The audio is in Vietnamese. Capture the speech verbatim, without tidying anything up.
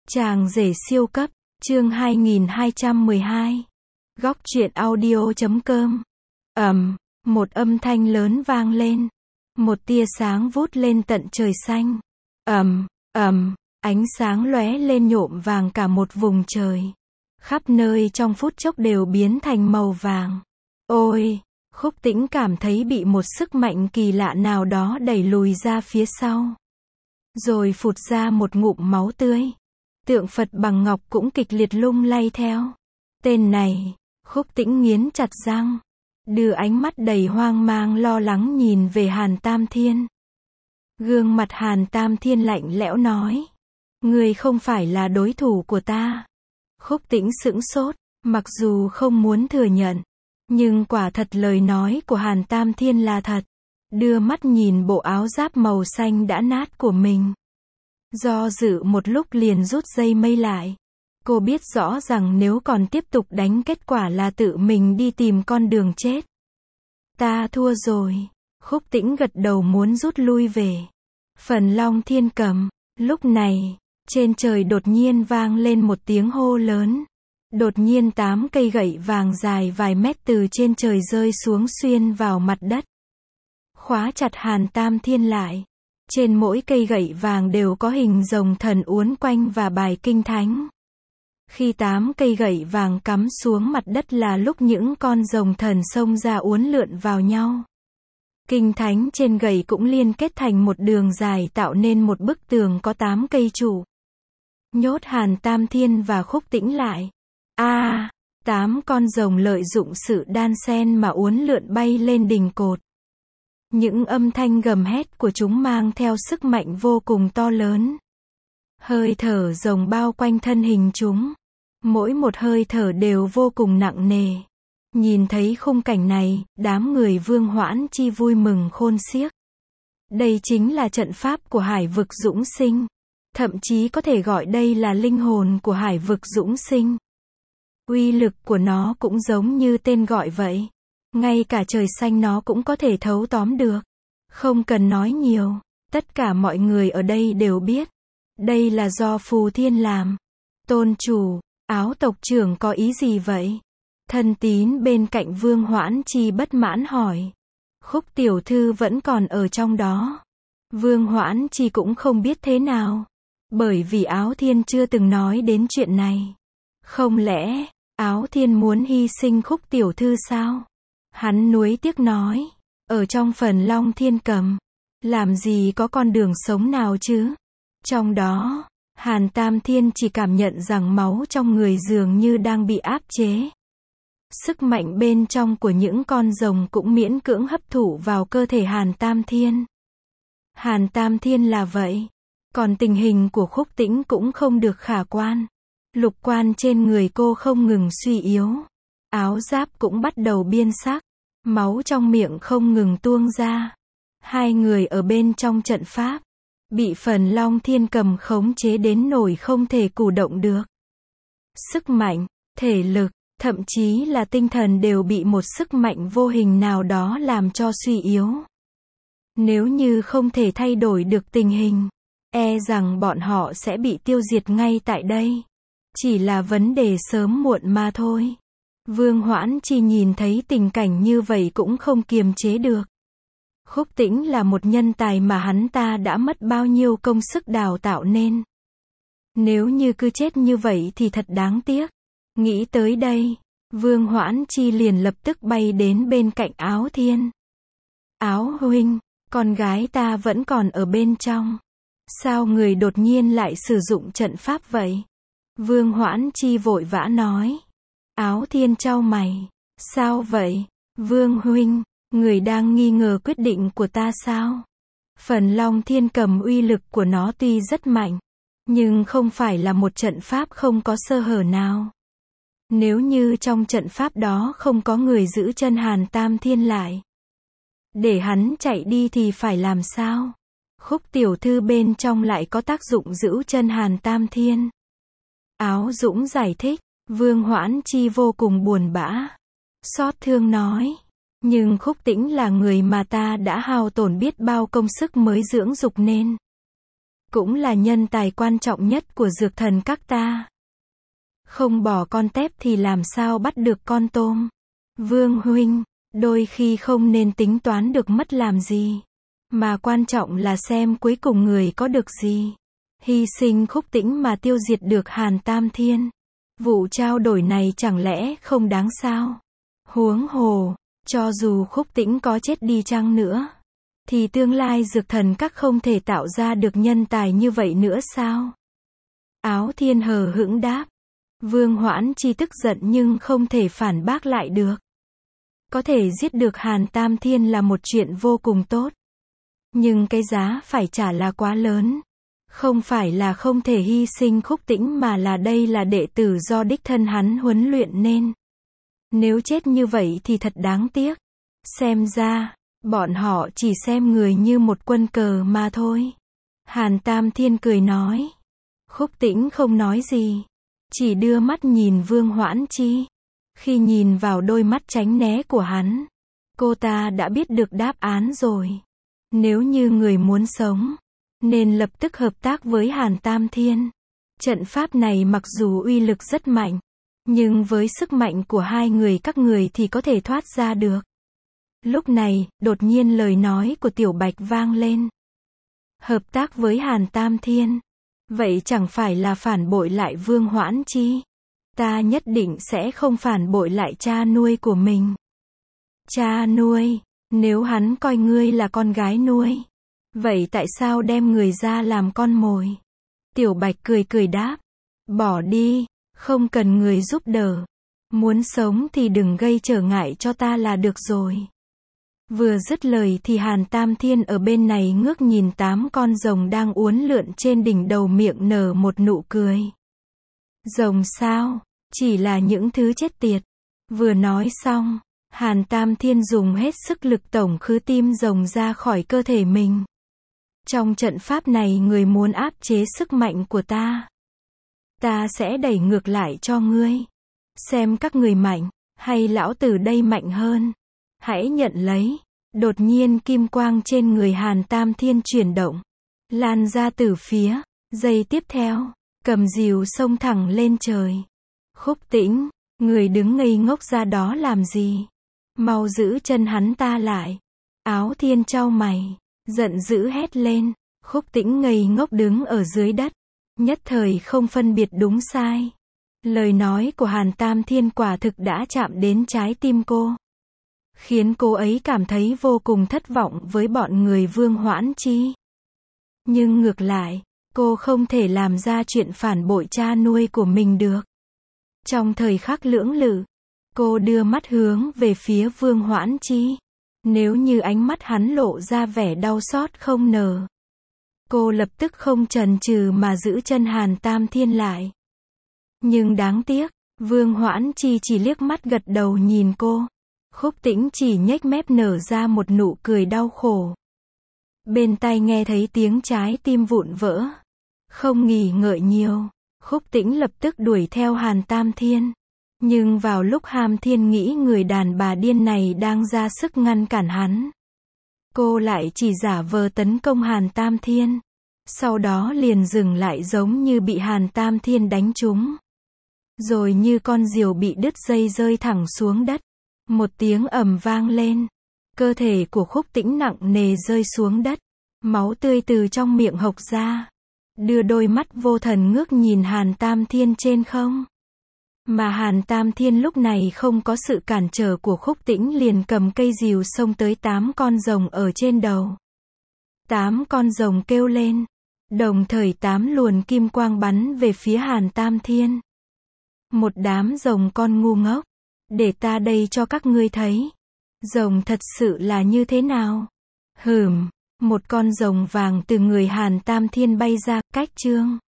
Chàng rể siêu cấp, chương hai nghìn hai trăm mười hai. Góc truyện audio chấm com. Ầm, một âm thanh lớn vang lên. Một tia sáng vút lên tận trời xanh. Ầm, ầm, ánh sáng lóe lên nhuộm vàng cả một vùng trời. Khắp nơi trong phút chốc đều biến thành màu vàng. Ôi, Khúc Tĩnh cảm thấy bị một sức mạnh kỳ lạ nào đó đẩy lùi ra phía sau. Rồi phụt ra một ngụm máu tươi. Tượng Phật bằng ngọc cũng kịch liệt lung lay theo. Tên này, Khúc Tĩnh nghiến chặt răng, đưa ánh mắt đầy hoang mang lo lắng nhìn về Hàn Tam Thiên. Gương mặt Hàn Tam Thiên lạnh lẽo nói, ngươi không phải là đối thủ của ta. Khúc Tĩnh sững sốt, mặc dù không muốn thừa nhận, nhưng quả thật lời nói của Hàn Tam Thiên là thật. Đưa mắt nhìn bộ áo giáp màu xanh đã nát của mình. Do dự một lúc liền rút dây mây lại. Cô biết rõ rằng nếu còn tiếp tục đánh kết quả là tự mình đi tìm con đường chết. Ta thua rồi. Khúc Tĩnh gật đầu muốn rút lui về. Phần Long Thiên Cầm. Lúc này, trên trời đột nhiên vang lên một tiếng hô lớn. Đột nhiên tám cây gậy vàng dài vài mét từ trên trời rơi xuống xuyên vào mặt đất. Khóa chặt Hàn Tam Thiên lại. Trên mỗi cây gậy vàng đều có hình rồng thần uốn quanh và bài kinh thánh. Khi tám cây gậy vàng cắm xuống mặt đất là lúc những con rồng thần xông ra uốn lượn vào nhau. Kinh thánh trên gậy cũng liên kết thành một đường dài tạo nên một bức tường có tám cây trụ. Nhốt Hàn Tam Thiên và Khúc Tĩnh lại. A, à, tám con rồng lợi dụng sự đan xen mà uốn lượn bay lên đỉnh cột. Những âm thanh gầm hét của chúng mang theo sức mạnh vô cùng to lớn. Hơi thở rồng bao quanh thân hình chúng. Mỗi một hơi thở đều vô cùng nặng nề. Nhìn thấy khung cảnh này, đám người Vương Hoãn Chi vui mừng khôn xiếc. Đây chính là trận pháp của Hải Vực Dũng Sinh. Thậm chí có thể gọi đây là linh hồn của Hải Vực Dũng Sinh. Uy lực của nó cũng giống như tên gọi vậy. Ngay cả trời xanh nó cũng có thể thấu tóm được. Không cần nói nhiều, tất cả mọi người ở đây đều biết. Đây là do Phù Thiên làm. Tôn chủ, Áo tộc trưởng có ý gì vậy? Thân tín bên cạnh Vương Hoãn Chi bất mãn hỏi. Khúc tiểu thư vẫn còn ở trong đó. Vương Hoãn Chi cũng không biết thế nào. Bởi vì Áo Thiên chưa từng nói đến chuyện này. Không lẽ, Áo Thiên muốn hy sinh Khúc tiểu thư sao? Hắn nuối tiếc nói, ở trong Phần Long Thiên Cầm, làm gì có con đường sống nào chứ? Trong đó, Hàn Tam Thiên chỉ cảm nhận rằng máu trong người dường như đang bị áp chế. Sức mạnh bên trong của những con rồng cũng miễn cưỡng hấp thụ vào cơ thể Hàn Tam Thiên. Hàn Tam Thiên là vậy, còn tình hình của Khúc Tĩnh cũng không được khả quan. Lục quan trên người cô không ngừng suy yếu. Áo giáp cũng bắt đầu biên sắc. Máu trong miệng không ngừng tuôn ra. Hai người ở bên trong trận pháp, bị Phần Long Thiên Cầm khống chế đến nỗi không thể cử động được. Sức mạnh, thể lực, thậm chí là tinh thần đều bị một sức mạnh vô hình nào đó làm cho suy yếu. Nếu như không thể thay đổi được tình hình, e rằng bọn họ sẽ bị tiêu diệt ngay tại đây. Chỉ là vấn đề sớm muộn mà thôi. Vương Hoãn Chi nhìn thấy tình cảnh như vậy cũng không kiềm chế được. Khúc Tĩnh là một nhân tài mà hắn ta đã mất bao nhiêu công sức đào tạo nên. Nếu như cứ chết như vậy thì thật đáng tiếc. Nghĩ tới đây, Vương Hoãn Chi liền lập tức bay đến bên cạnh Áo Thiên. Áo huynh, con gái ta vẫn còn ở bên trong. Sao người đột nhiên lại sử dụng trận pháp vậy? Vương Hoãn Chi vội vã nói. Áo Thiên chau mày. Sao vậy? Vương huynh, người đang nghi ngờ quyết định của ta sao? Phần Long Thiên Cầm uy lực của nó tuy rất mạnh, nhưng không phải là một trận pháp không có sơ hở nào. Nếu như trong trận pháp đó không có người giữ chân Hàn Tam Thiên lại, để hắn chạy đi thì phải làm sao? Khúc tiểu thư bên trong lại có tác dụng giữ chân Hàn Tam Thiên. Áo Dũng giải thích. Vương Hoãn Chi vô cùng buồn bã. Xót thương nói. Nhưng Khúc Tĩnh là người mà ta đã hao tổn biết bao công sức mới dưỡng dục nên. cũng là nhân tài quan trọng nhất của dược thần các ta. Không bỏ con tép thì làm sao bắt được con tôm. Vương huynh, đôi khi không nên tính toán được mất làm gì, mà quan trọng là xem cuối cùng người có được gì. Hy sinh Khúc Tĩnh mà tiêu diệt được Hàn Tam Thiên. Vụ trao đổi này chẳng lẽ không đáng sao? Huống hồ, cho dù Khúc Tĩnh có chết đi chăng nữa, thì tương lai dược thần các không thể tạo ra được nhân tài như vậy nữa sao? Áo Thiên hờ hững đáp. Vương Hoãn Chi tức giận nhưng không thể phản bác lại được. Có thể giết được Hàn Tam Thiên là một chuyện vô cùng tốt. Nhưng cái giá phải trả là quá lớn. Không phải là không thể hy sinh Khúc Tĩnh mà là đây là đệ tử do đích thân hắn huấn luyện nên. Nếu chết như vậy thì thật đáng tiếc. Xem ra, bọn họ chỉ xem người như một quân cờ mà thôi. Hàn Tam Thiên cười nói. Khúc Tĩnh không nói gì, chỉ đưa mắt nhìn Vương Hoãn Chi. Khi nhìn vào đôi mắt tránh né của hắn, cô ta đã biết được đáp án rồi. Nếu như người muốn sống, nên lập tức hợp tác với Hàn Tam Thiên. Trận pháp này mặc dù uy lực rất mạnh, nhưng với sức mạnh của hai người các người thì có thể thoát ra được. Lúc này, đột nhiên lời nói của Tiểu Bạch vang lên. Hợp tác với Hàn Tam Thiên. Vậy chẳng phải là phản bội lại Vương Hoãn Chi? Ta nhất định sẽ không phản bội lại cha nuôi của mình. Cha nuôi? Nếu hắn coi ngươi là con gái nuôi, vậy tại sao đem người ra làm con mồi? Tiểu Bạch cười cười đáp. Bỏ đi, không cần người giúp đỡ. Muốn sống thì đừng gây trở ngại cho ta là được rồi. Vừa dứt lời thì Hàn Tam Thiên ở bên này ngước nhìn tám con rồng đang uốn lượn trên đỉnh đầu, miệng nở một nụ cười. Rồng sao? Chỉ là những thứ chết tiệt. Vừa nói xong, Hàn Tam Thiên dùng hết sức lực tổng khứ tim rồng ra khỏi cơ thể mình. Trong trận pháp này người muốn áp chế sức mạnh của ta, ta sẽ đẩy ngược lại cho ngươi. Xem các người mạnh, hay lão tử đây mạnh hơn. Hãy nhận lấy. Đột nhiên kim quang trên người Hàn Tam Thiên chuyển động, lan ra từ phía. Giây tiếp theo, cầm rìu xông thẳng lên trời. Khúc Tĩnh, người đứng ngây ngốc ra đó làm gì? Mau giữ chân hắn ta lại. Áo Thiên chau mày, giận dữ hét lên. Khúc Tĩnh ngây ngốc đứng ở dưới đất, nhất thời không phân biệt đúng sai. Lời nói của Hàn Tam Thiên quả thực đã chạm đến trái tim cô, khiến cô ấy cảm thấy vô cùng thất vọng với bọn người Vương Hoãn Chi. Nhưng ngược lại, cô không thể làm ra chuyện phản bội cha nuôi của mình được. Trong thời khắc lưỡng lự, cô đưa mắt hướng về phía Vương Hoãn Chi. Nếu như ánh mắt hắn lộ ra vẻ đau xót không nở, cô lập tức không chần chừ mà giữ chân Hàn Tam Thiên lại. Nhưng đáng tiếc, Vương Hoãn Chi chỉ liếc mắt gật đầu nhìn cô. Khúc Tĩnh chỉ nhếch mép nở ra một nụ cười đau khổ. Bên tai nghe thấy tiếng trái tim vụn vỡ. Không nghỉ ngợi nhiều, Khúc Tĩnh lập tức đuổi theo Hàn Tam Thiên. Nhưng vào lúc Hàm Thiên nghĩ người đàn bà điên này đang ra sức ngăn cản hắn, cô lại chỉ giả vờ tấn công Hàn Tam Thiên. Sau đó liền dừng lại giống như bị Hàn Tam Thiên đánh trúng. Rồi như con diều bị đứt dây rơi thẳng xuống đất. Một tiếng ầm vang lên. Cơ thể của Khúc Tĩnh nặng nề rơi xuống đất. Máu tươi từ trong miệng hộc ra. Đưa đôi mắt vô thần ngước nhìn Hàn Tam Thiên trên không. Mà Hàn Tam Thiên lúc này không có sự cản trở của Khúc Tĩnh, liền cầm cây rìu xông tới tám con rồng ở trên đầu. Tám con rồng kêu lên. Đồng thời tám luồn kim quang bắn về phía Hàn Tam Thiên. Một đám rồng con ngu ngốc. Để ta đây cho các ngươi thấy. Rồng thật sự là như thế nào? Hừm, một con rồng vàng từ người Hàn Tam Thiên bay ra, cách chương.